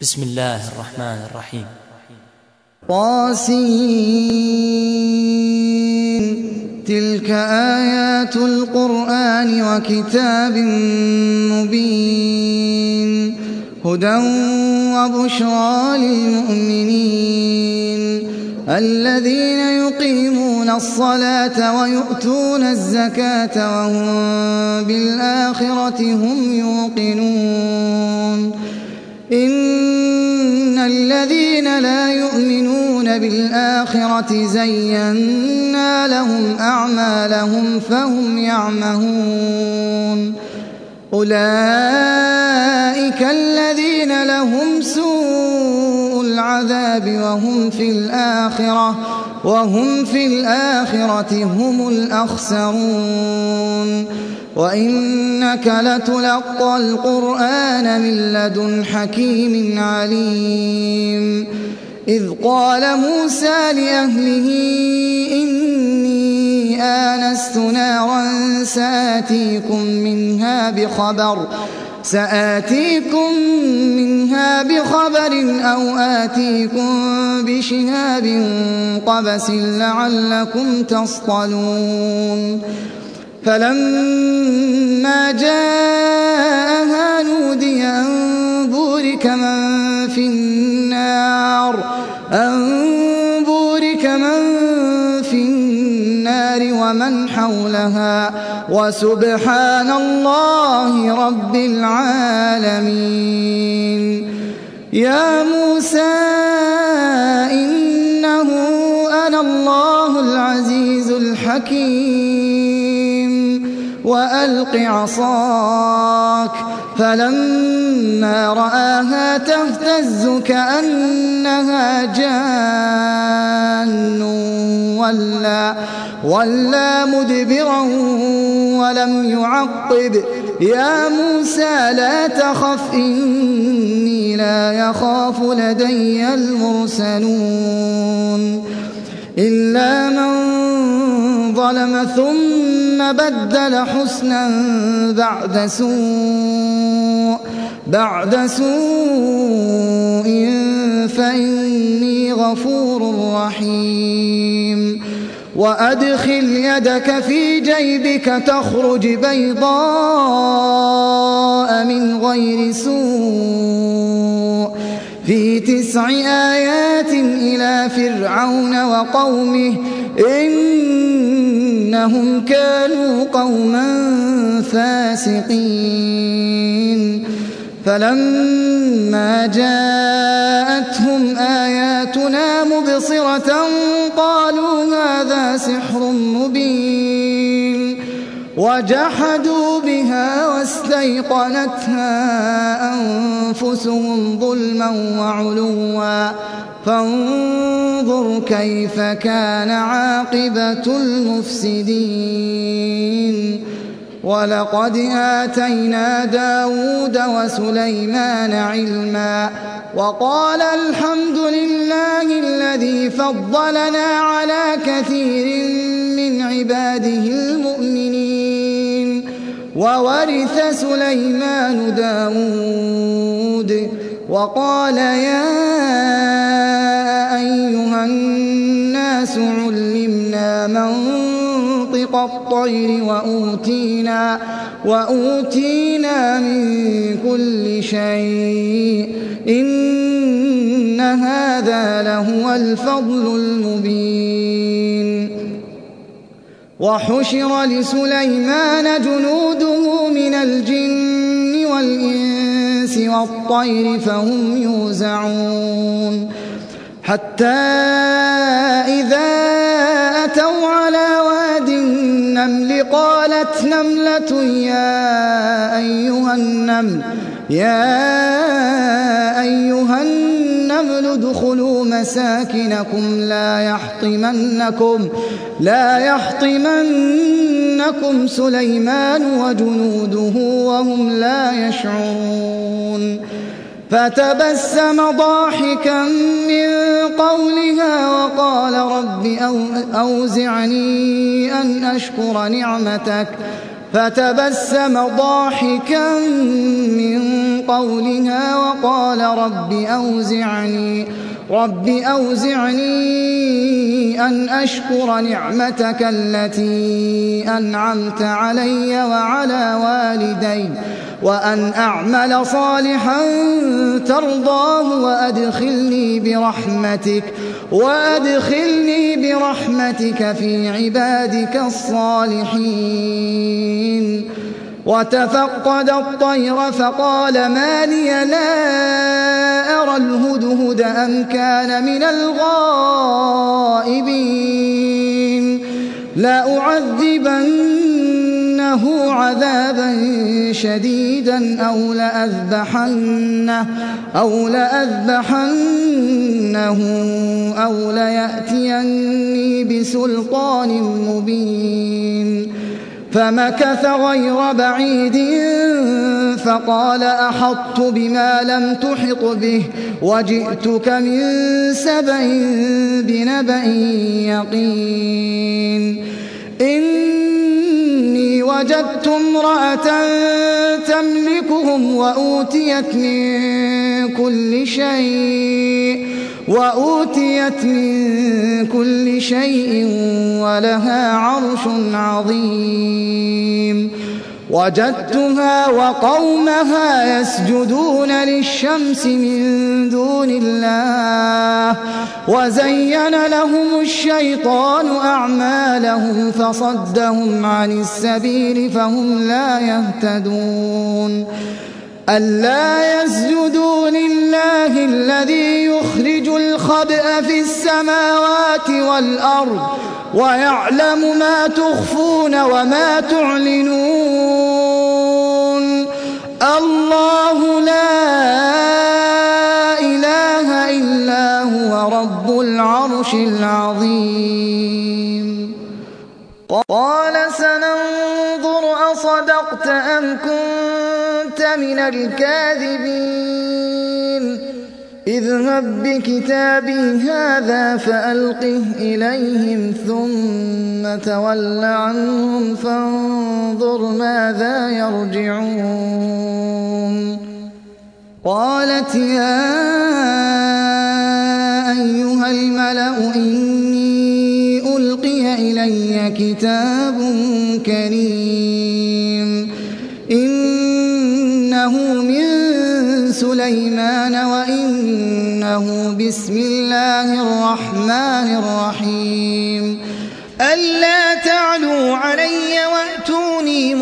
بسم الله الرحمن الرحيم. طاسين تلك آيات القرآن وكتاب مبين هدى وبشرى للمؤمنين الذين يقيمون الصلاة ويؤتون الزكاة وهم بالآخرة هم يوقنون إن الذين لا يؤمنون بالآخرة زينا لهم أعمالهم فهم يعمهون أولئك الذين لهم سوء العذاب وهم في الآخرة هم الأخسرون وإنك لتلقى القرآن من لدن حكيم عليم إذ قال موسى لأهله إني آنست نارا سآتيكم منها بخبر أو آتيكم بشهاب قبس لعلكم تصطلون فلما جاءها نودي أن بورك من في النار ومن حولها وسبحان الله رب العالمين يا موسى إنه أنا الله العزيز الحكيم وألق عصاك فلما رآها تهتز كأنها جان ولا مدبرا ولم يعقب يا موسى لا تخف إني لا يخاف لدي المرسلون إلا من ظلم ثم بدل حسنا بعد سوء فإني غفور رحيم وأدخل يدك في جيبك تخرج بيضاء من غير سوء في 9 آيات إلى فرعون وقومه إنهم كانوا قوما فاسقين فلما جاءتهم آياتنا مبصرة قالوا هذا سحر مبين وجحدوا بها واستيقنتها أنفسهم ظلما وعلوا فانظر كيف كان عاقبة المفسدين ولقد آتينا داود وسليمان علما وقال الحمد لله الذي فضلنا على كثير من عباده المؤمنين وورث سليمان داود وقال يا أيها الناس علمنا منطق الطير وأوتينا من كل شيء إن هذا لهو الفضل المبين وحشر لسليمان جنوده من الجن والإنس والطير فهم يوزعون حتى إذا أتوا على واد النمل قالت نملة يا أيها النمل ادخلوا مساكنكم لا يحطمنكم سليمان وجنوده وهم لا يشعرون فتبسم ضاحكا من قولها وقال رب أوزعني أن أشكر نعمتك فتبسم ضاحكا من قولها وقال رب أوزعني أن أشكر نعمتك التي أنعمت علي وعلى والدي وأن أعمل صالحا ترضاه وأدخلني برحمتك في عبادك الصالحين. وتفقد الطير فقال ما لي لا أرى الهدهد أم كان من الغائبين لأعذبنه عذابا شديدا أو لأذبحنه أو ليأتيني بسلطان مبين. فمكث غير بعيد فقال أحطت بما لم تحط به وجئتك من سبأ بنبأ يقين. إني وجدت امرأة تملكهم وأوتيت من كل شيء ولها عرش عظيم. وجدتها وقومها يسجدون للشمس من دون الله وزين لهم الشيطان أعمالهم فصدهم عن السبيل فهم لا يهتدون. ألا يسجدوا لله الذي يخرج الخبأ في السماوات والأرض ويعلم ما تخفون وما تعلنون. الله لا إله إلا هو رب العرش العظيم. قال سننظر أصدقت أم كنت من الكاذبين. اذهب بكتابي هذا فألقه إليهم ثم تول عنهم فانظر ماذا يرجعون. قالت يا أيها الملأ إني ألقي إلي كتاب كريم إنه من سليمان وإنه بسم الله الرحمن الرحيم. ألا تعلوا علي وأتوني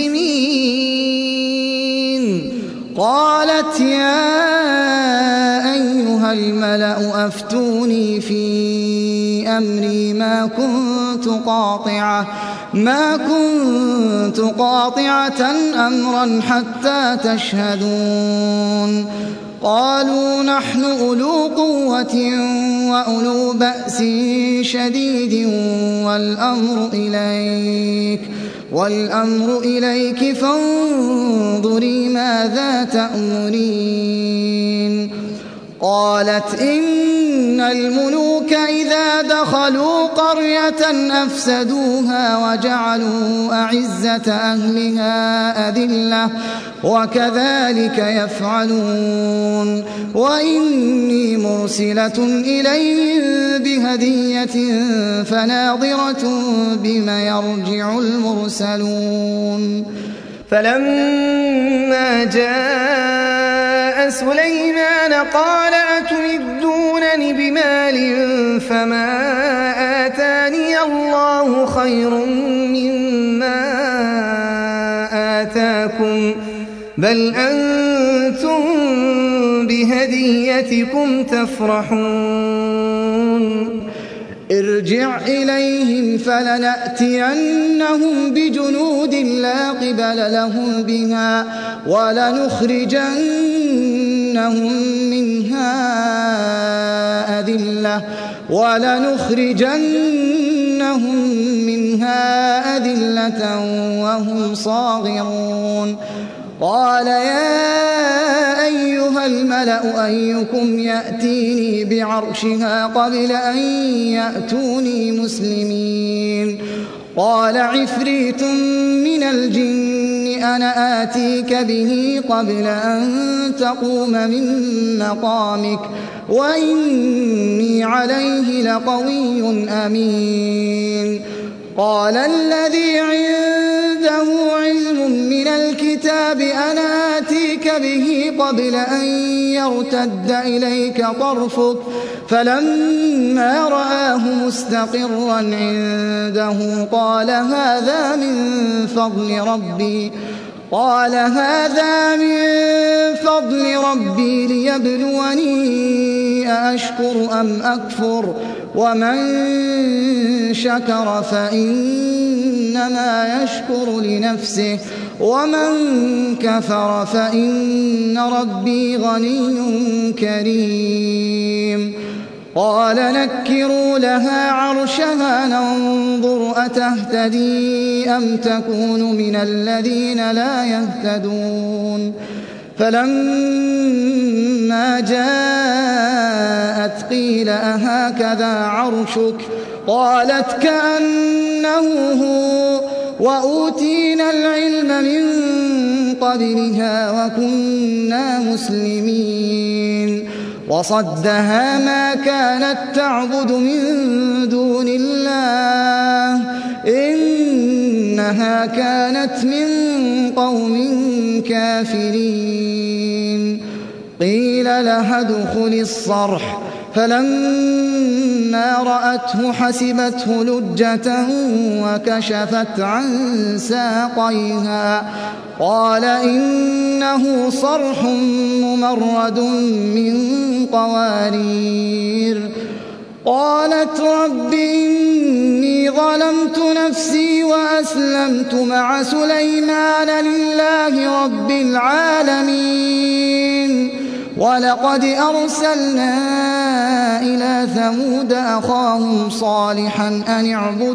مسلمين. قالت يا أيها الملأ أفتوني في أمري ما كنت قاطعة أمرا حتى تشهدون. قالوا نحن أولو قوة وأولو بأس شديد والأمر إليك فانظري ماذا تأمرين. قالت إن الملوك إذا دخلوا قرية أفسدوها وجعلوا أعزة أهلها أذلة وكذلك يفعلون. وإني مرسلة إليهم بهدية فناظرة بما يرجع المرسلون. فلما جاء سليمان قال أتمدونني بمال فما آتاني الله خير مما آتاكم بل أنتم بهديتكم تفرحون. ارجع إليهم فلنأتينهم بجنود لا قبل لهم بها ولنخرجنهم منها أذلة وهم صاغرون. قال يا أيها الملأ أيكم يأتيني بعرشها قبل أن يأتوني مسلمين. قال عفريت من الجن أنا آتيك به قبل أن تقوم من مقامك وإني عليه لقوي أمين. قال الذي عنده علم من الكتاب أنا آتيك به قبل أن يرتد إليك طرفك فلما رآه مستقرا عنده قال هذا من فضل ربي ليبلوني أأشكر أم أكفر ومن شكر فإنما يشكر لنفسه ومن كفر فإن ربي غني كريم. قال نكروا لها عرشها ننظر أتهتدي أم تكون من الذين لا يهتدون. فلما جاءت قيل أهكذا عرشك قالت كأنه هو وأوتينا العلم من قبلها وكنا مسلمين. وصدها ما كانت تعبد من دون الله إنها كانت من قوم كافرين. قيل لها ادخل الصرح فلما رأته حسبته لجة وكشفت عن ساقيها قال إنه صرح ممرد من قوارير. قالت رب إني ظلمت نفسي وأسلمت مع سليمان لله رب العالمين. ولقد أرسلنا إلى ثمود أخاهم صالحا أن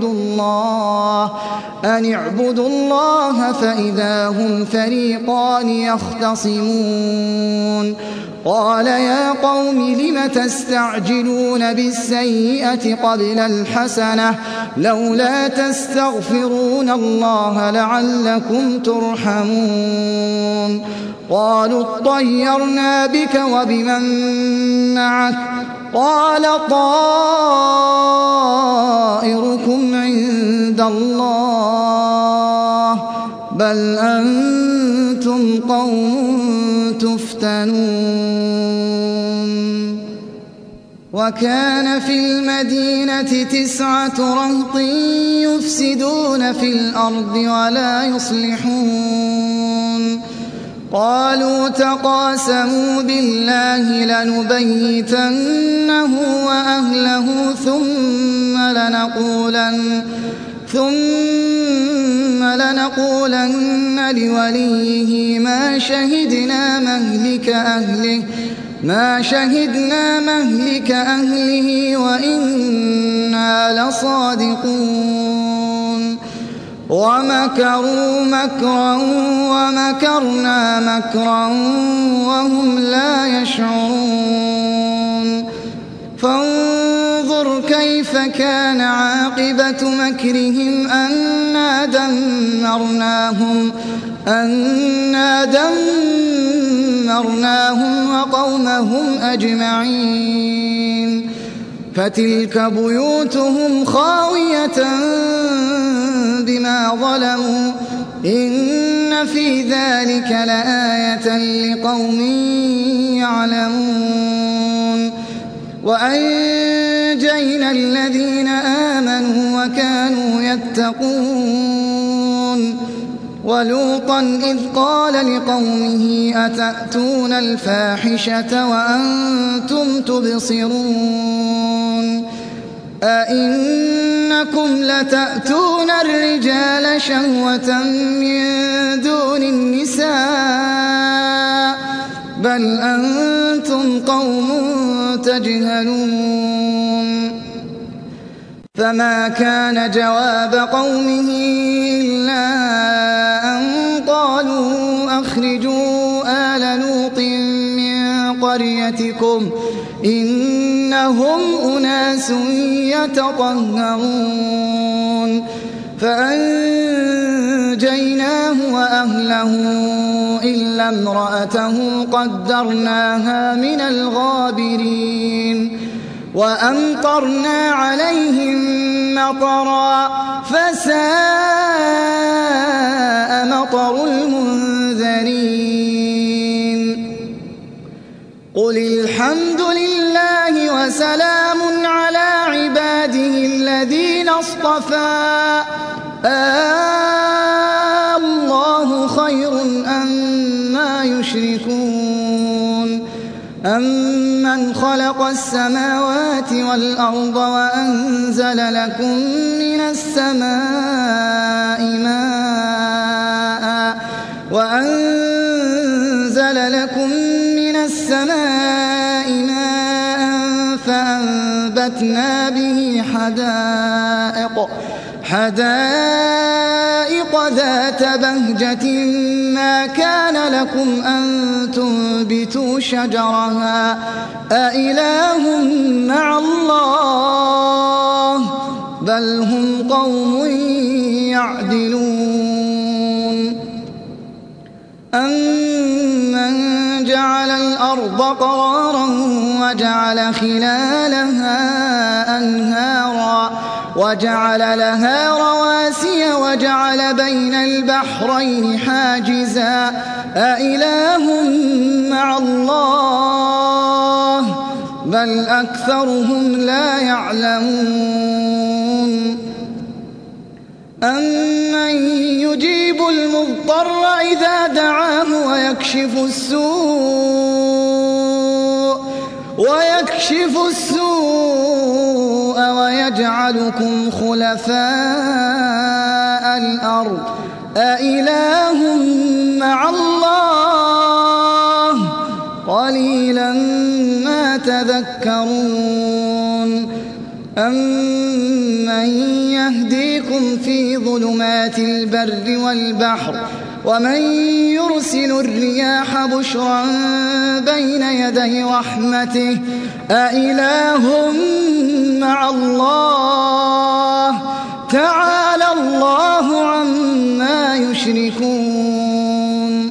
اعبدوا الله فإذا هم فريقان يختصمون. قال يا قوم لم تستعجلون بالسيئة قبل الحسنة لولا تستغفرون الله لعلكم ترحمون. قالوا اطيرنا بك وبمن معك قال طائركم عند الله بل أنتم قوم تفتنون. وكان في المدينة 9 رهط يفسدون في الأرض ولا يصلحون. قالوا تقاسموا بالله لنبيتنه وأهله ثم لنقولن لوليه ما شهدنا مهلك أهله وإنا لصادقون. ومكروا مكرا ومكرنا مكرا وهم لا يشعرون. فانظر كيف كان عاقبة مكرهم أنا دمرناهم وقومهم أجمعين. فتلك بيوتهم خاوية بما ظلموا إن في ذلك لآية لقوم يعلمون. وأنجينا الذين آمنوا وكانوا يتقون. ولوطا إذ قال لقومه أتأتون الفاحشة وأنتم تبصرون أئنكم لتأتون الرجال شهوة من دون النساء بل أنتم قوم تجهلون. فما كان جواب قومه إلا أن قالوا أخرجوا آل لوط من قريتكم إنهم أناس يتطهرون. فأنجيناه فأنجيناه وأهله إلا امرأته قدرناها من الغابرين وأمطرنا عليهم مطرا فساء مطر المنذرين قل الحمد لله وسلام على عباده الذين اصطفى الله خير أما يشركون أمن خلق السماوات والأرض وأنزل لكم من السماء ماء فأنبتنا به حدائق ذات بهجة ما كان لكم أن تنبتوا شجرها أإله مع الله بل هم قوم يعدلون أمن جعل الأرض قرارا وجعل خلالها أنهارا وجعل لها رواسي وجعل بين البحرين حاجزا أإله مع الله بل أكثرهم لا يعلمون أمن يجيب المضطر إذا دعاه ويكشف السوء ويجعلكم خلفاء الأرض أإله مع الله قليلا ما تذكرون أمن يهديكم في ظلمات البر والبحر ومن يرسل الرياح بشرا بين يدي رحمته أإله مع الله تعالى الله عما يشركون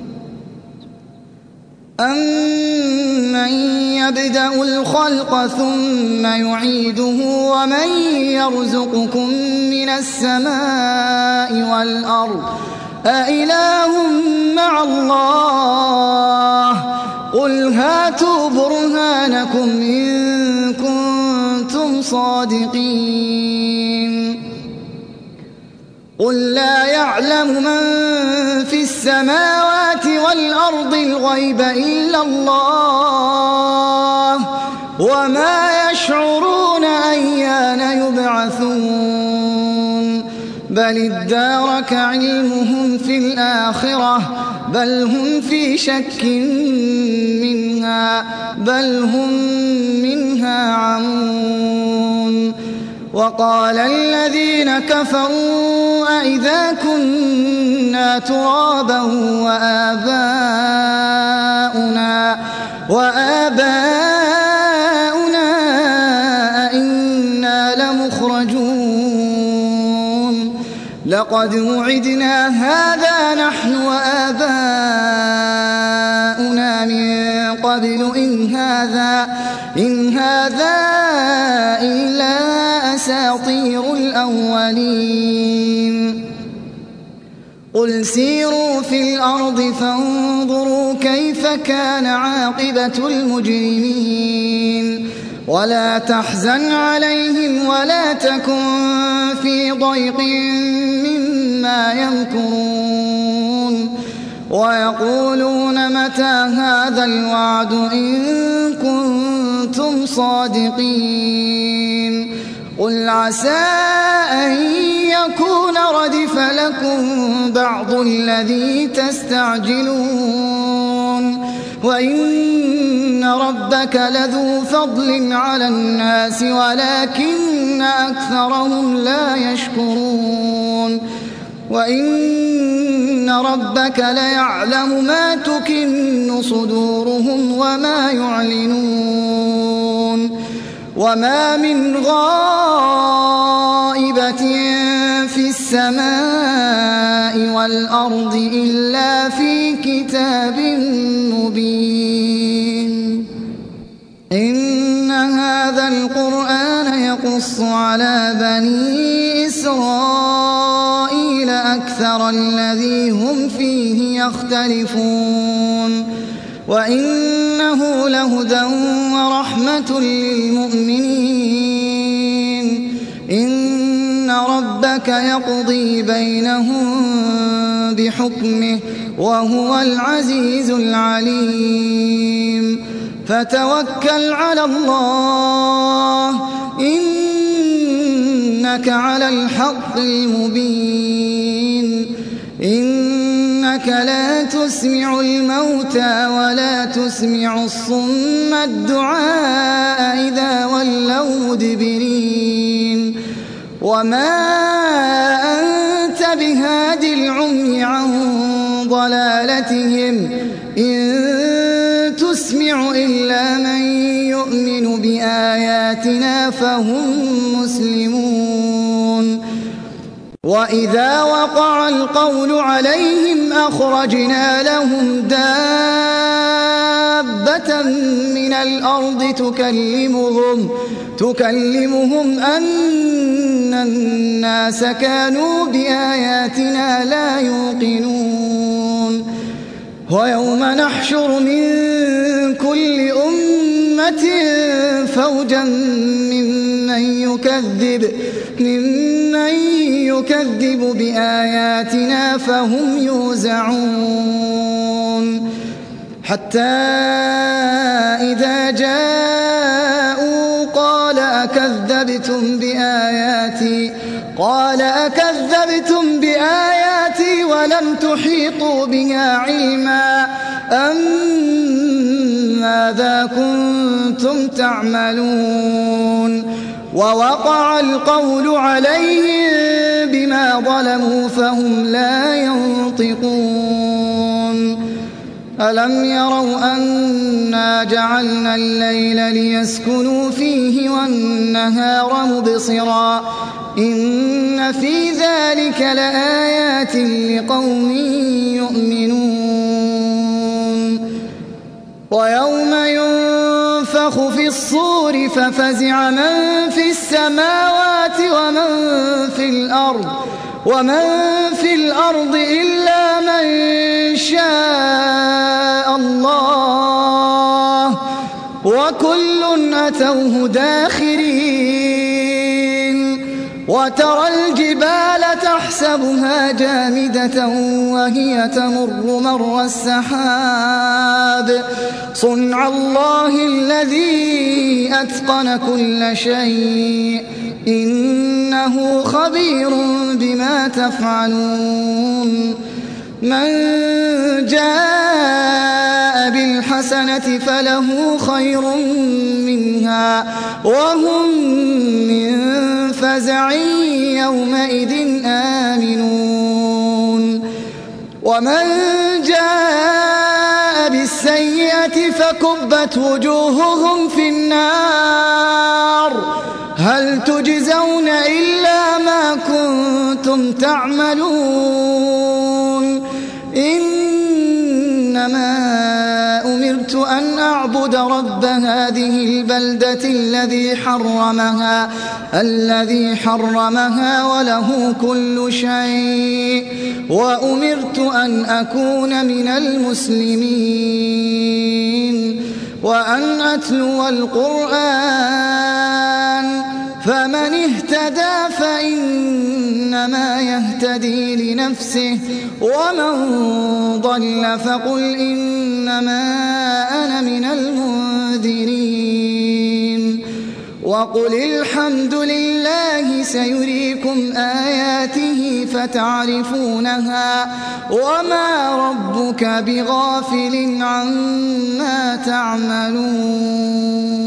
أمن يبدأ الخلق ثم يعيده ومن يرزقكم من السماء والأرض أإله مع الله قل هاتوا برهانكم إن كنتم صادقين قل لا يعلم من في السماوات والأرض الغيب إلا الله وما يشعرون أيان يبعثون بل ادارك علمهم في الآخرة بل هم في شك منها بل هم منها عمون وقال الذين كفروا أئذا كنا ترابا وآباؤنا أئنا لمخرجون لقد وعدنا هذا نحن وآباؤنا من قبل إن هذا إلا أساطير الأولين قل سيروا في الأرض فانظروا كيف كان عاقبة المجرمين ولا تحزن عليهم ولا تكن في ضيق مما يمكرون ويقولون متى هذا الوعد إن كنتم صادقين قل عسى أن يكون ردف لكم بعض الذي تستعجلون وإن ربك لذو فضل على الناس ولكن أكثرهم لا يشكرون وإن ربك ليعلم ما تكن صدورهم وما يعلنون وما من غائبة في السماء والأرض إلا في كتاب مبين. إن هذا القرآن يقص على بني إسرائيل أكثر الذي هم فيه يختلفون وإنه لهدى ورحمة للمؤمنين. إن ربك يقضي بينهم بحكمه وهو العزيز العليم. فتوكل على الله إنك على الحق المبين. إنك لا تسمع الموتى ولا تسمع الصم الدعاء إذا ولوا مدبرين. وما أنت بهاد العمي عن ضلالتهم إن تسمع إلا من يؤمن بآياتنا فهم مسلمون. وإذا وقع القول عليهم أخرجنا لهم دابة من الأرض تكلمهم أن الناس كانوا بآياتنا لا يوقنون. ويوم نحشر من كل أمة فوجا ممن يكذب بآياتنا فهم يوزعون. حتى إذا جاءوا قال أكذبتم بآياتي ولم تحيطوا بها علما أم ماذا كنتم تعملون. ووقع القول عليهم بما ظلموا فهم لا ينطقون. ألم يروا أنا جعلنا الليل ليسكنوا فيه والنهار مبصرا إن في ذلك لآيات لقوم يؤمنون. ويوم ينفخ في الصور ففزع من في السماوات ومن في الأرض إلا من شاء الله وكل أتوه داخرين. وترى الجبال تحسبها جامدة وهي تمر مر السحاب صنع الله الذي أتقن كل شيء إنه خبير بما تفعلون. من جاء بالحسنة فله خير منها وهم من فزع يومئذ آمنون. ومن جاء بالسيئة فكبت وجوههم في النار هل تجزون إلا ما كنتم تعملون. إنما أمرت أن أعبد رب هذه البلدة الذي حرمها وله كل شيء وأمرت أن أكون من المسلمين وأن أتلو القرآن فمن اهتدى فإنما يهتدي لنفسه ومن ضل فقل إنما أنا من المنذرين. وقل الحمد لله سيريكم آياته فتعرفونها وما ربك بغافل عما تعملون.